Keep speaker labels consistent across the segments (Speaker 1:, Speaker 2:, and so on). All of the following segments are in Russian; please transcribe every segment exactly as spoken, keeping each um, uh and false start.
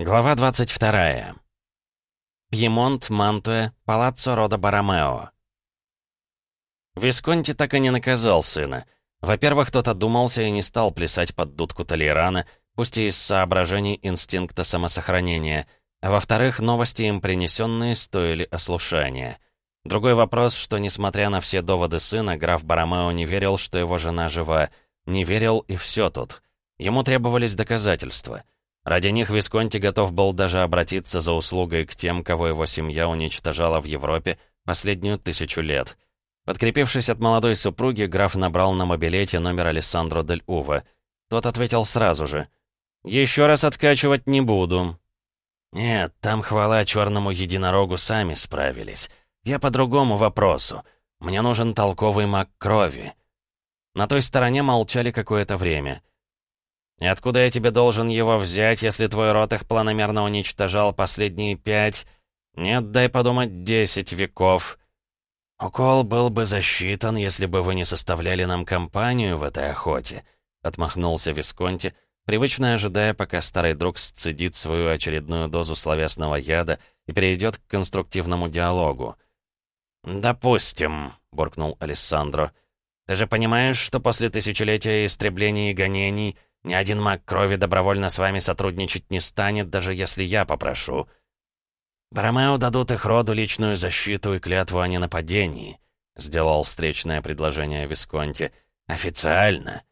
Speaker 1: Глава двадцать вторая. Пьемонт, Мантуя, палаццо рода Боромео. Висконти так и не наказал сына. Во-первых, тот одумался и не стал плясать под дудку Толейрана, пусть и из соображений инстинкта самосохранения. А во-вторых, новости, им принесенные, стоили ослушания. Другой вопрос, что, несмотря на все доводы сына, граф Боромео не верил, что его жена жива. Не верил, и все тут. Ему требовались доказательства. Ради них Висконти готов был даже обратиться за услугой к тем, кого его семья уничтожала в Европе последнюю тысячу лет. Подкрепившись от молодой супруги, граф набрал на мобилете номер Алессандро дель Ува. Тот ответил сразу же. «Еще раз откачивать не буду». «Нет, там, хвала черному единорогу, сами справились. Я по другому вопросу. Мне нужен толковый маг крови». На той стороне молчали какое-то время. «И откуда я тебе должен его взять, если твой род их планомерно уничтожал последние пять... Нет, дай подумать, десять веков?» «Укол был бы засчитан, если бы вы не составляли нам компанию в этой охоте», — отмахнулся Висконти, привычно ожидая, пока старый друг сцедит свою очередную дозу словесного яда и перейдет к конструктивному диалогу. «Допустим», — буркнул Алессандро. «Ты же понимаешь, что после тысячелетия истреблений и гонений ни один маг крови добровольно с вами сотрудничать не станет, даже если я попрошу. Боромео дадут их роду личную защиту и клятву о ненападении», — сделал встречное предложение Висконти. «Официально».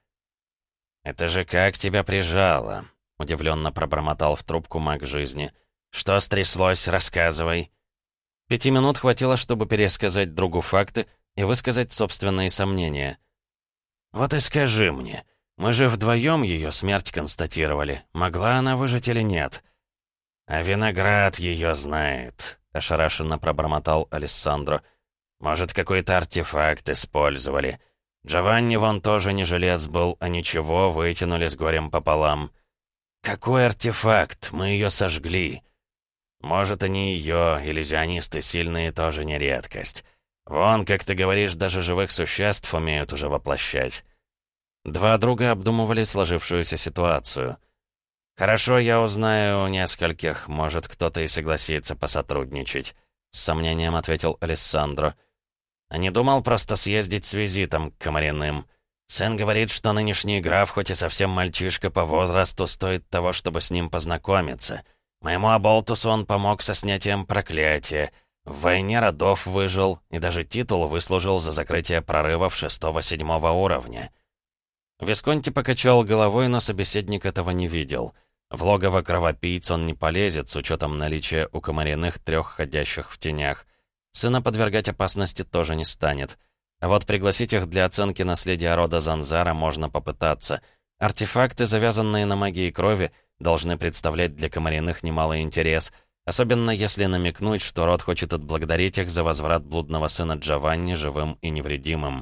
Speaker 1: «Это же как тебя прижало», — удивленно пробормотал в трубку маг жизни. «Что стряслось? Рассказывай». Пяти минут хватило, чтобы пересказать другу факты и высказать собственные сомнения. «Вот и скажи мне, мы же вдвоем ее смерть констатировали. Могла она выжить или нет?» «А виноград ее знает», — ошарашенно пробормотал Алессандро. «Может, какой-то артефакт использовали. Джованни вон тоже не жилец был, а ничего, вытянули с горем пополам». «Какой артефакт? Мы ее сожгли». «Может, и не ее, иллюзионисты сильные тоже не редкость. Вон, как ты говоришь, даже живых существ умеют уже воплощать». Два друга обдумывали сложившуюся ситуацию. «Хорошо, я узнаю у нескольких, может, кто-то и согласится посотрудничать», — с сомнением ответил Алессандро. «А не думал просто съездить с визитом к Комариным. Сын говорит, что нынешний граф, хоть и совсем мальчишка по возрасту, стоит того, чтобы с ним познакомиться. Моему Аболтусу он помог со снятием проклятия. В войне родов выжил и даже титул выслужил за закрытие прорывов шестого-седьмого уровня». Висконти покачал головой, но собеседник этого не видел. В логово кровопийц он не полезет, с учетом наличия у Комариных трех ходящих в тенях. Сына подвергать опасности тоже не станет. А вот пригласить их для оценки наследия рода Занзара можно попытаться. Артефакты, завязанные на магии крови, должны представлять для Комариных немалый интерес, особенно если намекнуть, что род хочет отблагодарить их за возврат блудного сына Джованни живым и невредимым.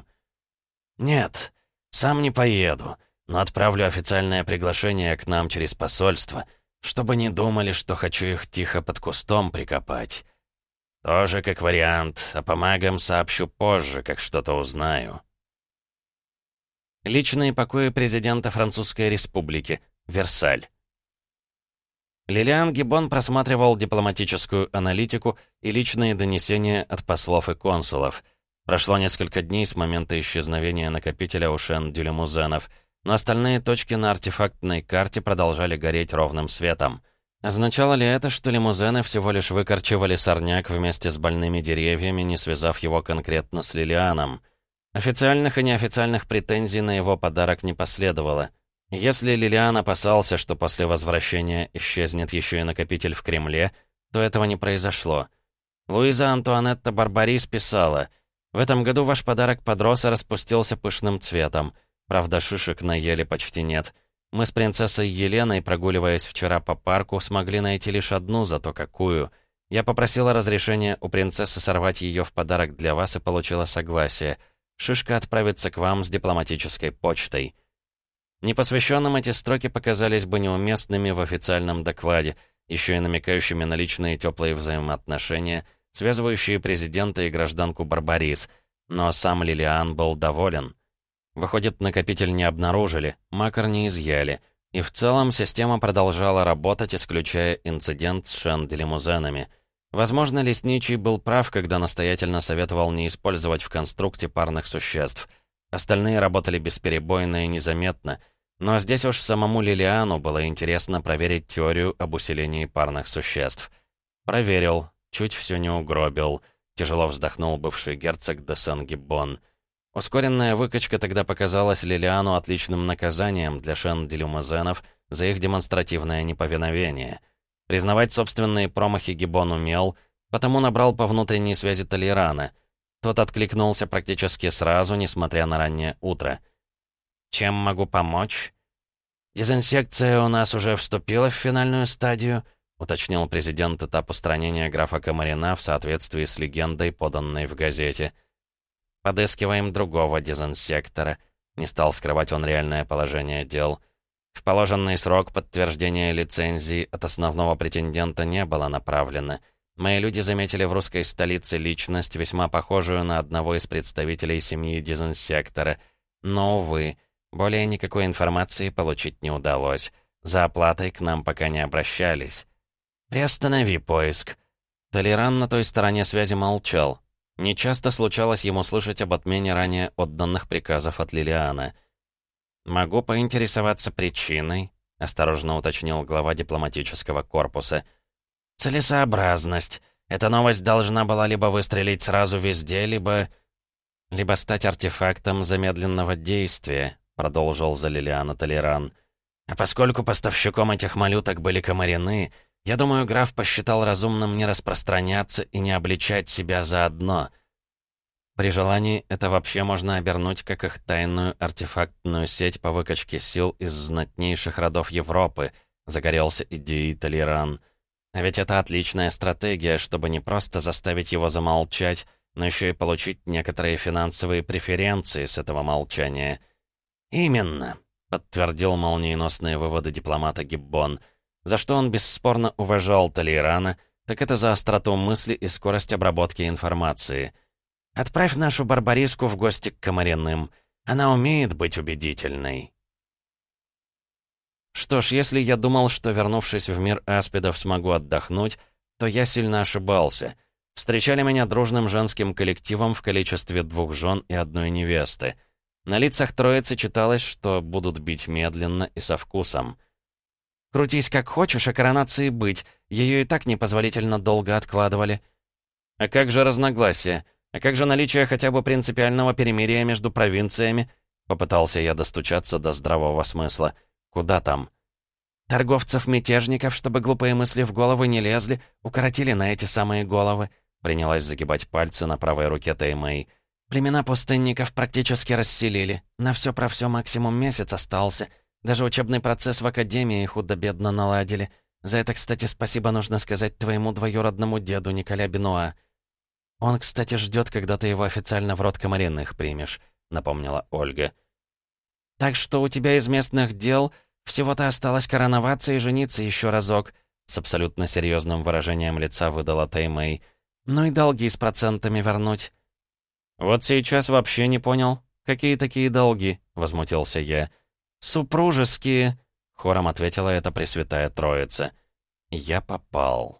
Speaker 1: «Нет, сам не поеду. Но отправлю официальное приглашение к нам через посольство, чтобы не думали, что хочу их тихо под кустом прикопать. Тоже как вариант, а по магам сообщу позже, как что-то узнаю». Личные покои президента Французской Республики. Версаль. Лилиан Гиббон просматривал дипломатическую аналитику и личные донесения от послов и консулов. Прошло несколько дней с момента исчезновения накопителя у Шен-Дюлемузенов, но остальные точки на артефактной карте продолжали гореть ровным светом. Означало ли это, что лимузены всего лишь выкорчевали сорняк вместе с больными деревьями, не связав его конкретно с Лилианом? Официальных и неофициальных претензий на его подарок не последовало. Если Лилиан опасался, что после возвращения исчезнет еще и накопитель в Кремле, то этого не произошло. Луиза Антуанетта Барбарис писала: «В этом году ваш подарок подрос и распустился пышным цветом. Правда, шишек на еле почти нет. Мы с принцессой Еленой, прогуливаясь вчера по парку, смогли найти лишь одну, зато какую. Я попросила разрешения у принцессы сорвать ее в подарок для вас и получила согласие. Шишка отправится к вам с дипломатической почтой». Непосвященным эти строки показались бы неуместными в официальном докладе, еще и намекающими на личные теплые взаимоотношения, связывающие президента и гражданку Барбарис, но сам Лилиан был доволен. Выходит, накопитель не обнаружили, макар не изъяли, И в целом система продолжала работать, исключая инцидент с Шенди-лимузенами. Возможно, Лесничий был прав, когда настоятельно советовал не использовать в конструкте парных существ. Остальные работали бесперебойно и незаметно. Но здесь уж самому Лилиану было интересно проверить теорию об усилении парных существ. Проверил, чуть все не угробил. Тяжело вздохнул бывший герцог де Сен-Гиббон. Ускоренная выкачка тогда показалась Лилиану отличным наказанием для Шенди-лимузенов за их демонстративное неповиновение. Признавать собственные промахи Гиббон умел, потому набрал по внутренней связи Толерана. Тот откликнулся практически сразу, несмотря на раннее утро. «Чем могу помочь?» «Дезинсекция у нас уже вступила в финальную стадию», уточнил президент этап устранения графа Комарина в соответствии с легендой, поданной в газете. «Подыскиваем другого дезинсектора», — не стал скрывать он реальное положение дел. В положенный срок подтверждения лицензии от основного претендента не было направлено. Мои люди заметили в русской столице личность, весьма похожую на одного из представителей семьи дезинсектора. Но, увы, более никакой информации получить не удалось. За оплатой к нам пока не обращались. «Приостанови поиск». Толеран на той стороне связи молчал. Нечасто случалось ему слышать об отмене ранее отданных приказов от Лилиана. «Могу поинтересоваться причиной», — осторожно уточнил глава дипломатического корпуса. «Целесообразность. Эта новость должна была либо выстрелить сразу везде, либо... либо стать артефактом замедленного действия», — продолжил за Лилиана Толеран. «А поскольку поставщиком этих малюток были комарины, я думаю, граф посчитал разумным не распространяться и не обличать себя заодно. При желании это вообще можно обернуть как их тайную артефактную сеть по выкачке сил из знатнейших родов Европы», — загорелся идеей Толеран. «А ведь это отличная стратегия, чтобы не просто заставить его замолчать, но еще и получить некоторые финансовые преференции с этого молчания». «Именно», — подтвердил молниеносные выводы дипломата Гиббон. За что он бесспорно уважал Толерана, так это за остроту мысли и скорость обработки информации. «Отправь нашу Барбариску в гости к Комариным. Она умеет быть убедительной». Что ж, если я думал, что, вернувшись в мир аспидов, смогу отдохнуть, то я сильно ошибался. Встречали меня дружным женским коллективом в количестве двух жен и одной невесты. На лицах троицы читалось, что будут бить медленно и со вкусом. «Крутись как хочешь, а коронации быть. Ее и так непозволительно долго откладывали». «А как же разногласия? А как же наличие хотя бы принципиального перемирия между провинциями?» Попытался я достучаться до здравого смысла. «Куда там?» «Торговцев-мятежников, чтобы глупые мысли в головы не лезли, укоротили на эти самые головы», принялась загибать пальцы на правой руке Таймэй. «Племена пустынников практически расселили. На все про все максимум месяц остался. Даже учебный процесс в академии худо-бедно наладили. За это, кстати, спасибо нужно сказать твоему двоюродному деду Николя Бенуа. Он, кстати, ждет, когда ты его официально в род комариных примешь», — напомнила Ольга. «Так что у тебя из местных дел всего-то осталось короноваться и жениться еще разок», — с абсолютно серьезным выражением лица выдала Таймэй. «Ну и долги с процентами вернуть». «Вот сейчас вообще не понял. Какие такие долги?» — возмутился я. «Супружеские», — хором ответила эта Пресвятая Троица. Я попал.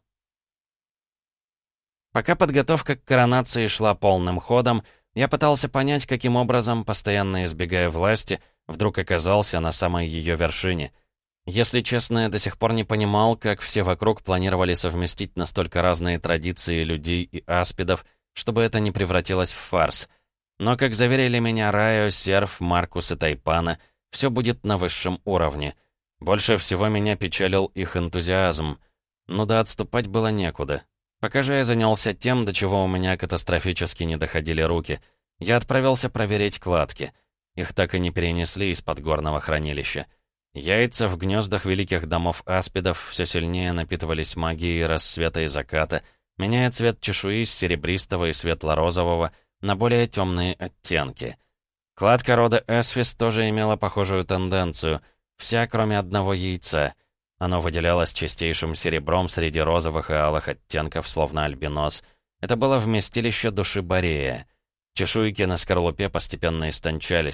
Speaker 1: Пока подготовка к коронации шла полным ходом, я пытался понять, каким образом, постоянно избегая власти, вдруг оказался на самой ее вершине. Если честно, я до сих пор не понимал, как все вокруг планировали совместить настолько разные традиции людей и аспидов, чтобы это не превратилось в фарс. Но, как заверили меня Райо, Серф, Маркус и Тайпана, все будет на высшем уровне. Больше всего меня печалил их энтузиазм. Ну да, отступать было некуда. Пока же я занялся тем, до чего у меня катастрофически не доходили руки. Я отправился проверить кладки. Их так и не перенесли из подгорного хранилища. Яйца в гнездах великих домов аспидов все сильнее напитывались магией рассвета и заката, меняя цвет чешуи с серебристого и светло-розового на более темные оттенки. Кладка рода Эсфис тоже имела похожую тенденцию, вся кроме одного яйца. Оно выделялось чистейшим серебром среди розовых и алых оттенков, словно альбинос. Это было вместилище души Борея. Чешуйки на скорлупе постепенно истончались.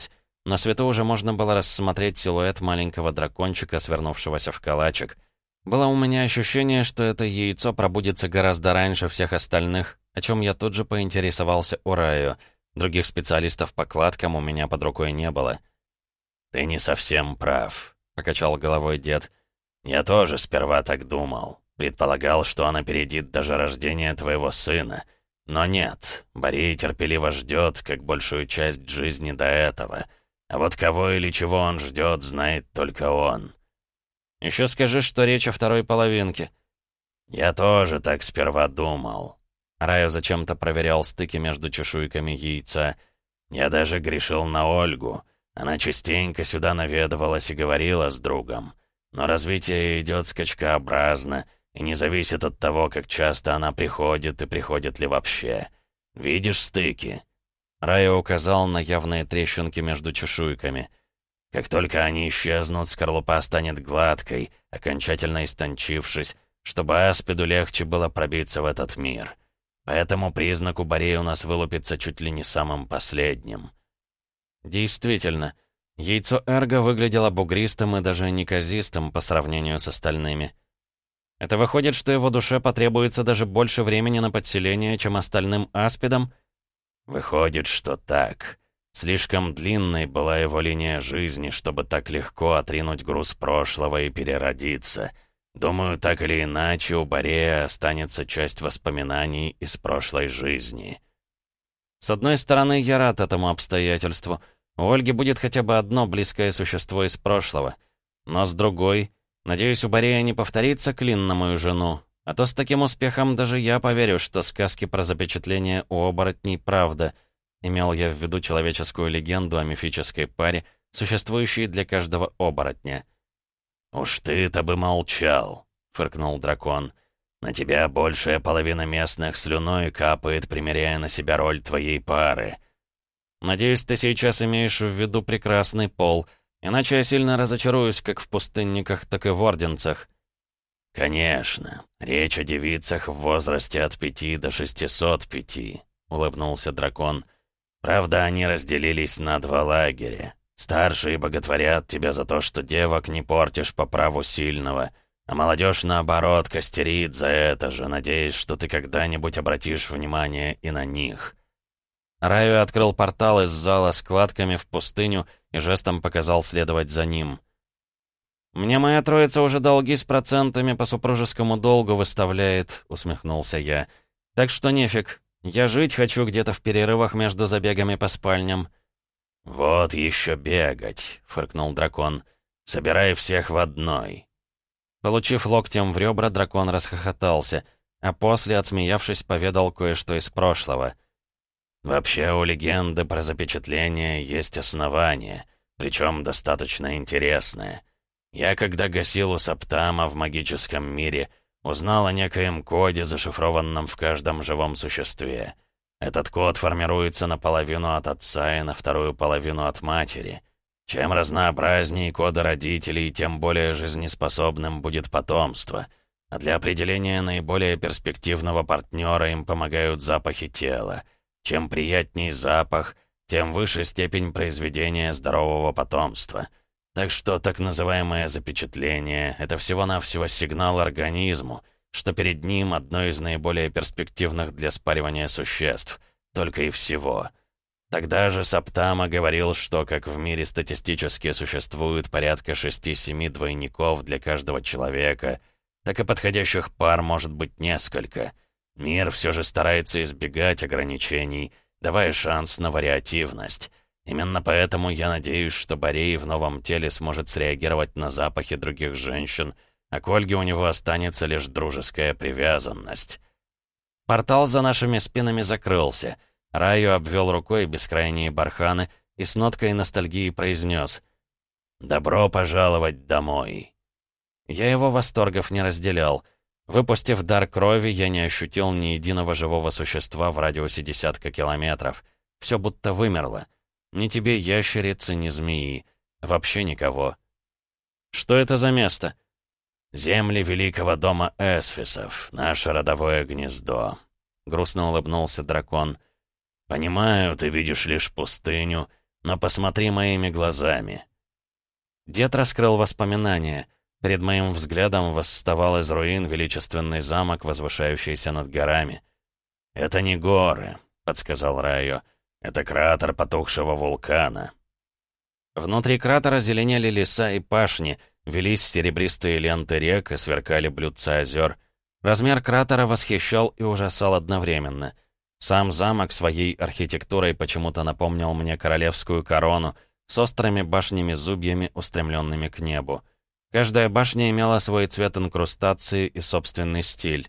Speaker 1: На свету уже можно было рассмотреть силуэт маленького дракончика, свернувшегося в калачик. Было у меня ощущение, что это яйцо пробудится гораздо раньше всех остальных, о чем я тут же поинтересовался у Раю. Других специалистов по кладкам у меня под рукой не было.
Speaker 2: «Ты не совсем прав», — покачал головой дед. «Я тоже сперва так думал. Предполагал, что он опередит даже рождение твоего сына. Но нет, Борей терпеливо ждет, как большую часть жизни до этого. А вот кого или чего он ждет, знает только он».
Speaker 1: «Еще скажи, что речь о второй половинке».
Speaker 2: «Я тоже так сперва думал».
Speaker 1: Раю зачем-то проверял стыки между чешуйками яйца.
Speaker 2: «Я даже грешил на Ольгу. Она частенько сюда наведывалась и говорила с другом. Но развитие идет скачкообразно и не зависит от того, как часто она приходит и приходит ли вообще. Видишь стыки?»
Speaker 1: Райо указал на явные трещинки между чешуйками.
Speaker 2: «Как только они исчезнут, скорлупа станет гладкой, окончательно истончившись, чтобы аспиду легче было пробиться в этот мир. По этому признаку Борей у нас вылупится чуть ли не самым последним».
Speaker 1: Действительно, яйцо Эрго выглядело бугристым и даже неказистым по сравнению с остальными. Это выходит, что его душе потребуется даже больше времени на подселение, чем остальным аспидам?
Speaker 2: Выходит, что так. Слишком длинной была его линия жизни, чтобы так легко отринуть груз прошлого и переродиться. Думаю, так или иначе, у Борея останется часть воспоминаний из прошлой жизни.
Speaker 1: С одной стороны, я рад этому обстоятельству. У Ольги будет хотя бы одно близкое существо из прошлого. Но с другой, надеюсь, у Борея не повторится клин на мою жену. А то с таким успехом даже я поверю, что сказки про запечатление у оборотней правда. Имел я в виду человеческую легенду о мифической паре, существующей для каждого оборотня.
Speaker 2: «Уж ты-то бы молчал», — фыркнул дракон. «На тебя большая половина местных слюной капает, примеряя на себя роль твоей пары».
Speaker 1: «Надеюсь, ты сейчас имеешь в виду прекрасный пол, иначе я сильно разочаруюсь как в пустынниках, так и в орденцах».
Speaker 2: «Конечно. Речь о девицах в возрасте от пяти до шестисот пяти», — улыбнулся дракон. «Правда, они разделились на два лагеря. Старшие боготворят тебя за то, что девок не портишь по праву сильного, а молодежь, наоборот, костерит за это же, надеясь, что ты когда-нибудь обратишь внимание и на них».
Speaker 1: Раю открыл портал из зала с кладками в пустыню и жестом показал следовать за ним. «Мне моя троица уже долги с процентами по супружескому долгу выставляет», — усмехнулся я. «Так что нефиг. Я жить хочу где-то в перерывах между забегами по спальням».
Speaker 2: «Вот еще бегать», — фыркнул дракон. «Собирай всех в одной».
Speaker 1: Получив локтем в ребра, дракон расхохотался, а после, отсмеявшись, поведал кое-что из прошлого.
Speaker 2: «Вообще у легенды про запечатление есть основание, причем достаточно интересное. Я, когда гасил у Саптама в магическом мире, узнал о некоем коде, зашифрованном в каждом живом существе. Этот код формируется наполовину от отца и на вторую половину от матери. Чем разнообразнее коды родителей, тем более жизнеспособным будет потомство. А для определения наиболее перспективного партнера им помогают запахи тела. Чем приятней запах, тем выше степень произведения здорового потомства. Так что так называемое запечатление — это всего-навсего сигнал организму, что перед ним одно из наиболее перспективных для спаривания существ. Только и всего. Тогда же Саптама говорил, что как в мире статистически существует порядка шести-семи двойников для каждого человека, так и подходящих пар может быть несколько. Мир все же старается избегать ограничений, давая шанс на вариативность. Именно поэтому я надеюсь, что Борей в новом теле сможет среагировать на запахи других женщин, а к Ольге у него останется лишь дружеская привязанность.
Speaker 1: Портал за нашими спинами закрылся. Раю обвел рукой бескрайние барханы и с ноткой ностальгии произнес:
Speaker 2: «Добро пожаловать домой».
Speaker 1: Я его восторгов не разделял. Выпустив дар крови, я не ощутил ни единого живого существа в радиусе десятка километров. Все будто вымерло. Ни тебе ящерицы, ни змеи. Вообще никого. Что это за место?
Speaker 2: «Земли великого дома Эсфисов, наше родовое гнездо», — грустно улыбнулся дракон. «Понимаю, ты видишь лишь пустыню, Но посмотри моими глазами».
Speaker 1: Дед раскрыл воспоминания. Перед моим взглядом восставал из руин величественный замок, возвышающийся над горами.
Speaker 2: «Это не горы», — подсказал Райо. «Это кратер потухшего вулкана».
Speaker 1: Внутри кратера зеленели леса и пашни, велись серебристые ленты рек и сверкали блюдца озер. Размер кратера восхищал и ужасал одновременно. Сам замок своей архитектурой почему-то напомнил мне королевскую корону с острыми башнями-зубьями, устремленными к небу. Каждая башня имела свой цвет инкрустации и собственный стиль.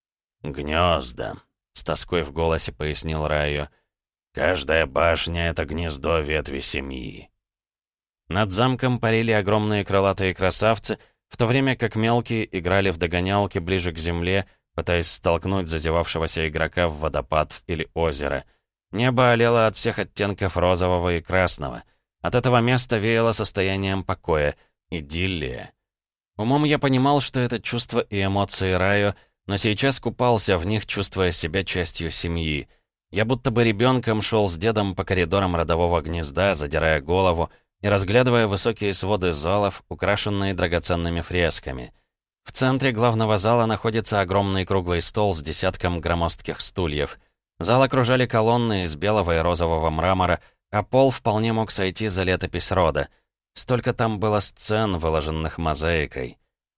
Speaker 2: «Гнезда», — с тоской в голосе пояснил Райо. «Каждая башня — это гнездо ветви семьи».
Speaker 1: Над замком парили огромные крылатые красавцы, в то время как мелкие играли в догонялки ближе к земле, пытаясь столкнуть зазевавшегося игрока в водопад или озеро. Небо олело от всех оттенков розового и красного. От этого места веяло состоянием покоя, идиллия. Умом я понимал, что это чувства и эмоции Райо, но сейчас купался в них, чувствуя себя частью семьи. Я будто бы ребенком шел с дедом по коридорам родового гнезда, задирая голову и разглядывая высокие своды залов, украшенные драгоценными фресками. В центре главного зала находится огромный круглый стол с десятком громоздких стульев. Зал окружали колонны из белого и розового мрамора, а пол вполне мог сойти за летопись рода. Столько там было сцен, выложенных мозаикой.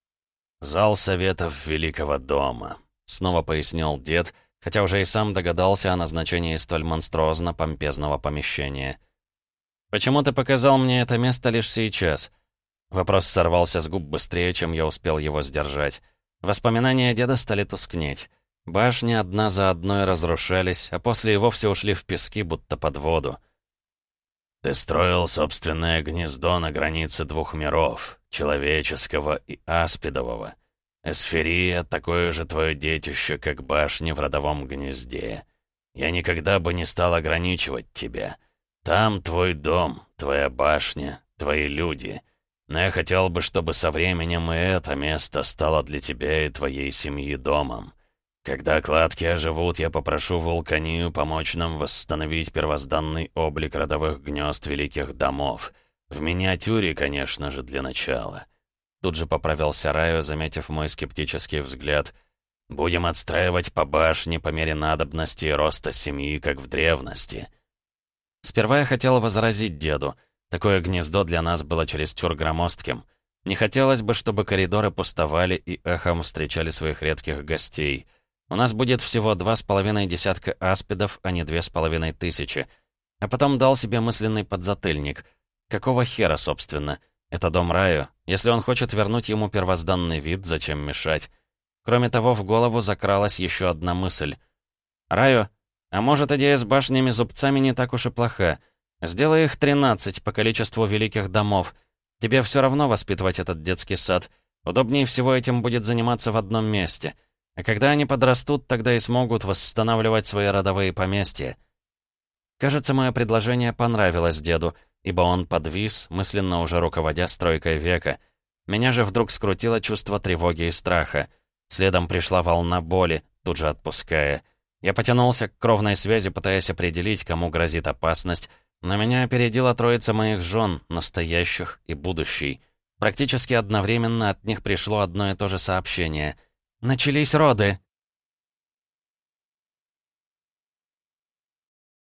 Speaker 2: «Зал советов Великого дома», — снова пояснил дед,
Speaker 1: хотя уже и сам догадался о назначении столь монструозно-помпезного помещения. «Почему ты показал мне это место лишь сейчас?» Вопрос сорвался с губ быстрее, чем я успел его сдержать. Воспоминания деда стали тускнеть. Башни одна за одной разрушались, а после и вовсе ушли в пески, будто под воду.
Speaker 2: «Ты строил собственное гнездо на границе двух миров, человеческого и аспидового. Эсферия — такое же твое детище, как башни в родовом гнезде. Я никогда бы не стал ограничивать тебя. Там твой дом, твоя башня, твои люди. Но я хотел бы, чтобы со временем и это место стало для тебя и твоей семьи домом. Когда кладки оживут, я попрошу Вулканию помочь нам восстановить первозданный облик родовых гнезд великих домов. В миниатюре, конечно же, для начала».
Speaker 1: Тут же поправился Райо, заметив мой скептический взгляд.
Speaker 2: «Будем отстраивать по башне по мере надобности и роста семьи, как в древности».
Speaker 1: Сперва я хотел возразить деду. Такое гнездо для нас было чересчур громоздким. Не хотелось бы, чтобы коридоры пустовали и эхом встречали своих редких гостей. У нас будет всего два с половиной десятка аспидов, а не две с половиной тысячи. А потом дал себе мысленный подзатыльник. Какого хера, собственно? Это дом Райо. Если он хочет вернуть ему первозданный вид, зачем мешать? Кроме того, в голову закралась еще одна мысль. «Райо, а может, идея с башнями-зубцами не так уж и плоха? Сделай их тринадцать по количеству великих домов. Тебе все равно воспитывать этот детский сад. Удобнее всего этим будет заниматься в одном месте. А когда они подрастут, тогда и смогут восстанавливать свои родовые поместья». Кажется, мое предложение понравилось деду, ибо он подвис, мысленно уже руководя стройкой века. Меня же вдруг скрутило чувство тревоги и страха. Следом пришла волна боли, тут же отпуская. Я потянулся к кровной связи, пытаясь определить, кому грозит опасность, но меня опередила троица моих жен, настоящих и будущей. Практически одновременно от них пришло одно и то же сообщение. «Начались роды!»